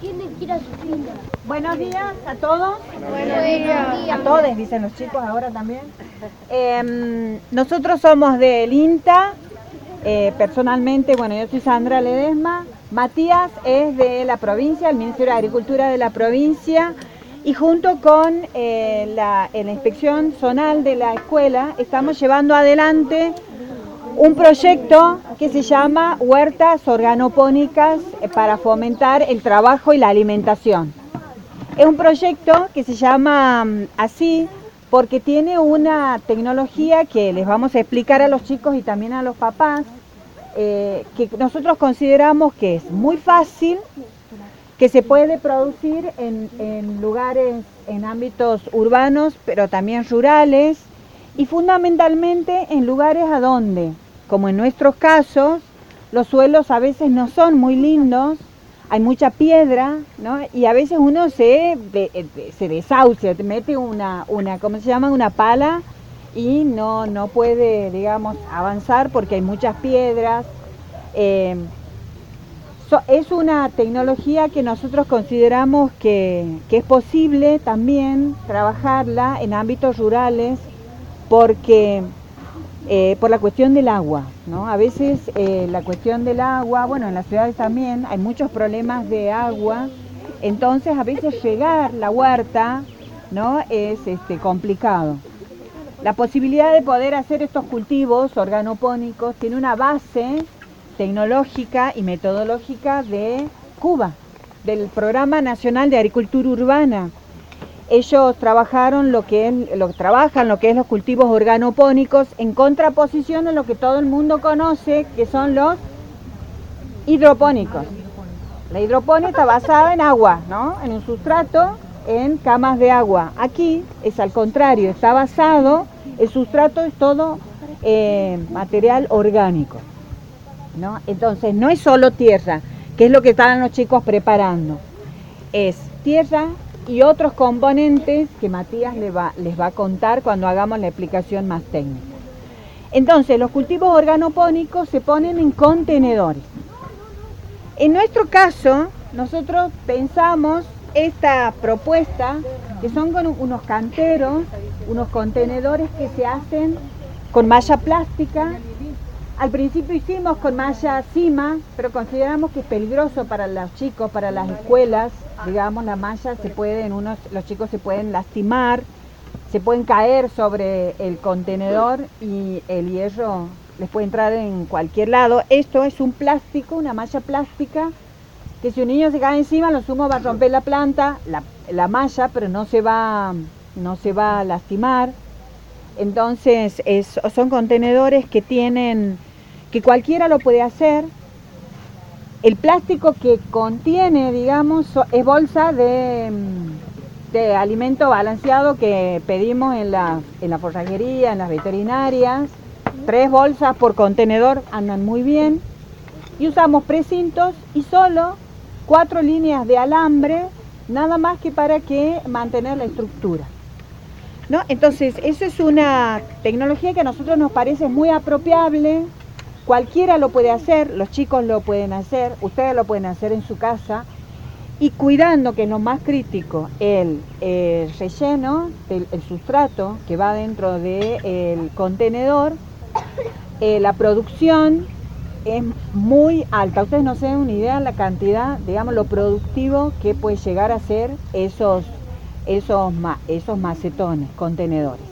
Tienen que ir a su tienda. Buenos días a todos. Buenos días. A todos, dicen los chicos ahora también. Nosotros somos del INTA. Personalmente, bueno, yo soy Sandra Ledesma. Matías es de la provincia, el Ministerio de Agricultura de la provincia. Y junto con la inspección zonal de la escuela estamos llevando adelante un proyecto que se llama Huertas Organopónicas para fomentar el trabajo y la alimentación. Es un proyecto que se llama así porque tiene una tecnología que les vamos a explicar a los chicos y también a los papás, que nosotros consideramos que es muy fácil, que se puede producir en lugares, en ámbitos urbanos, pero también rurales, y fundamentalmente en lugares a donde, como en nuestros casos, los suelos a veces no son muy lindos, hay mucha piedra, ¿no? Y a veces uno se desahucia, te mete ¿cómo se llama? Una pala y no puede, digamos, avanzar porque hay muchas piedras. Es una tecnología que nosotros consideramos que es posible también trabajarla en ámbitos rurales porque por la cuestión del agua, ¿no? A veces la cuestión del agua, bueno, en las ciudades también hay muchos problemas de agua, entonces a veces regar la huerta, ¿no? Es complicado. La posibilidad de poder hacer estos cultivos organopónicos tiene una base tecnológica y metodológica de Cuba, del Programa Nacional de Agricultura Urbana. Ellos trabajan lo que es los cultivos organopónicos en contraposición a lo que todo el mundo conoce, que son los hidropónicos. La hidroponía está basada en agua, ¿no? En un sustrato, en camas de agua. Aquí es al contrario, está basado, el sustrato es todo material orgánico, ¿no? Entonces no es solo tierra, que es lo que están los chicos preparando. Es tierra y otros componentes que Matías les va a contar cuando hagamos la explicación más técnica. Entonces, los cultivos organopónicos se ponen en contenedores. En nuestro caso, nosotros pensamos esta propuesta, que son con unos canteros, unos contenedores que se hacen con malla plástica. Al principio hicimos con malla cima, pero consideramos que es peligroso para los chicos, para las escuelas. Digamos, la malla los chicos se pueden lastimar, se pueden caer sobre el contenedor y el hierro les puede entrar en cualquier lado. Esto es un plástico, una malla plástica, que si un niño se cae encima, lo sumo va a romper la planta, la malla, pero no se va a lastimar. Entonces, son contenedores que cualquiera lo puede hacer. El plástico que contiene, digamos, es bolsa de alimento balanceado que pedimos en la forrajería, en las veterinarias. 3 bolsas por contenedor andan muy bien. Y usamos precintos y solo 4 líneas de alambre, nada más que para mantener la estructura, ¿no? Entonces, eso es una tecnología que a nosotros nos parece muy apropiable. Cualquiera lo puede hacer, los chicos lo pueden hacer, ustedes lo pueden hacer en su casa, y cuidando, que es lo más crítico, el relleno, el sustrato que va dentro del contenedor. La producción es muy alta. Ustedes no se dan una idea de la cantidad, digamos, lo productivo que puede llegar a ser esos macetones, contenedores.